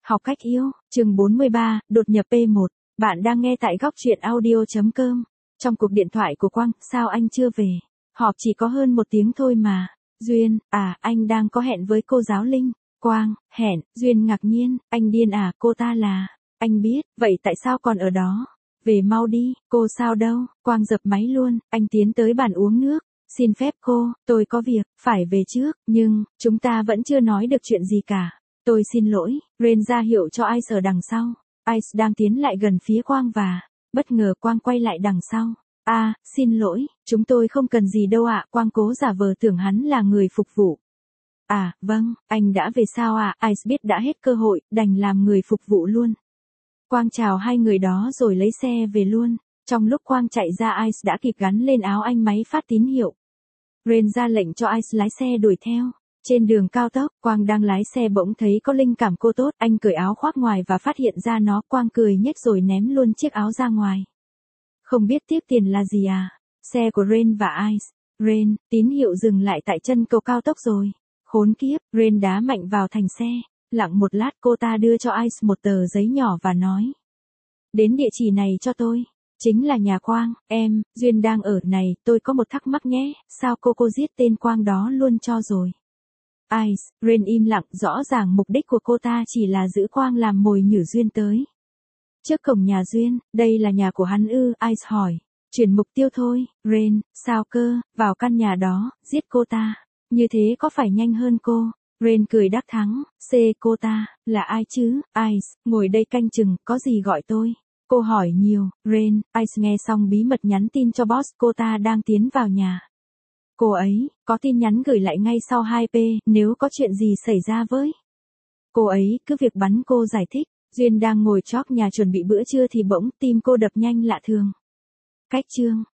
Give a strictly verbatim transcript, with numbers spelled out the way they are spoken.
Học cách yêu, chương bốn mươi ba, đột nhập P một. Bạn đang nghe tại góc truyện audio chấm com. Trong cuộc điện thoại của Quang, sao anh chưa về? Họp chỉ có hơn một tiếng thôi mà. Duyên, à, anh đang có hẹn với cô giáo Linh. Quang, hẹn, Duyên ngạc nhiên, anh điên à, cô ta là. Anh biết, vậy tại sao còn ở đó? Về mau đi, cô sao đâu? Quang dập máy luôn, anh tiến tới bàn uống nước. Xin phép cô, tôi có việc, phải về trước, nhưng, chúng ta vẫn chưa nói được chuyện gì cả. Tôi xin lỗi, Ren ra hiệu cho Ice ở đằng sau. Ice đang tiến lại gần phía Quang và, bất ngờ Quang quay lại đằng sau. À, xin lỗi, chúng tôi không cần gì đâu ạ. Quang cố giả vờ tưởng hắn là người phục vụ. À, vâng, anh đã về sao ạ? Ice biết đã hết cơ hội, đành làm người phục vụ luôn. Quang chào hai người đó rồi lấy xe về luôn. Trong lúc Quang chạy ra, Ice đã kịp gắn lên áo anh máy phát tín hiệu. Ren ra lệnh cho Ice lái xe đuổi theo. Trên đường cao tốc, Quang đang lái xe bỗng thấy có linh cảm cô tốt, anh cởi áo khoác ngoài và phát hiện ra nó. Quang cười nhếch rồi ném luôn chiếc áo ra ngoài. Không biết tiếc tiền là gì à? Xe của Ren và Ice. Ren, tín hiệu dừng lại tại chân cầu cao tốc rồi. Khốn kiếp, Ren đá mạnh vào thành xe. Lặng một lát cô ta đưa cho Ice một tờ giấy nhỏ và nói. Đến địa chỉ này cho tôi. Chính là nhà Quang, em, Duyên đang ở này, tôi có một thắc mắc nhé, sao cô cô giết tên Quang đó luôn cho rồi? Ice, Ren im lặng, rõ ràng mục đích của cô ta chỉ là giữ Quang làm mồi nhử Duyên tới. Trước cổng nhà Duyên, đây là nhà của hắn ư? Ice hỏi. Chuyển mục tiêu thôi, Ren, sao cơ, vào căn nhà đó, giết cô ta. Như thế có phải nhanh hơn cô? Ren cười đắc thắng, C cô ta, là ai chứ? Ice, ngồi đây canh chừng, có gì gọi tôi? Cô hỏi nhiều, Ren, Ice nghe xong bí mật nhắn tin cho boss, cô ta đang tiến vào nhà. Cô ấy, có tin nhắn gửi lại ngay sau hai p, nếu có chuyện gì xảy ra với. Cô ấy, cứ việc bắn cô giải thích, Duyên đang ngồi chóp nhà chuẩn bị bữa trưa thì bỗng tim cô đập nhanh lạ thường. Cách chương,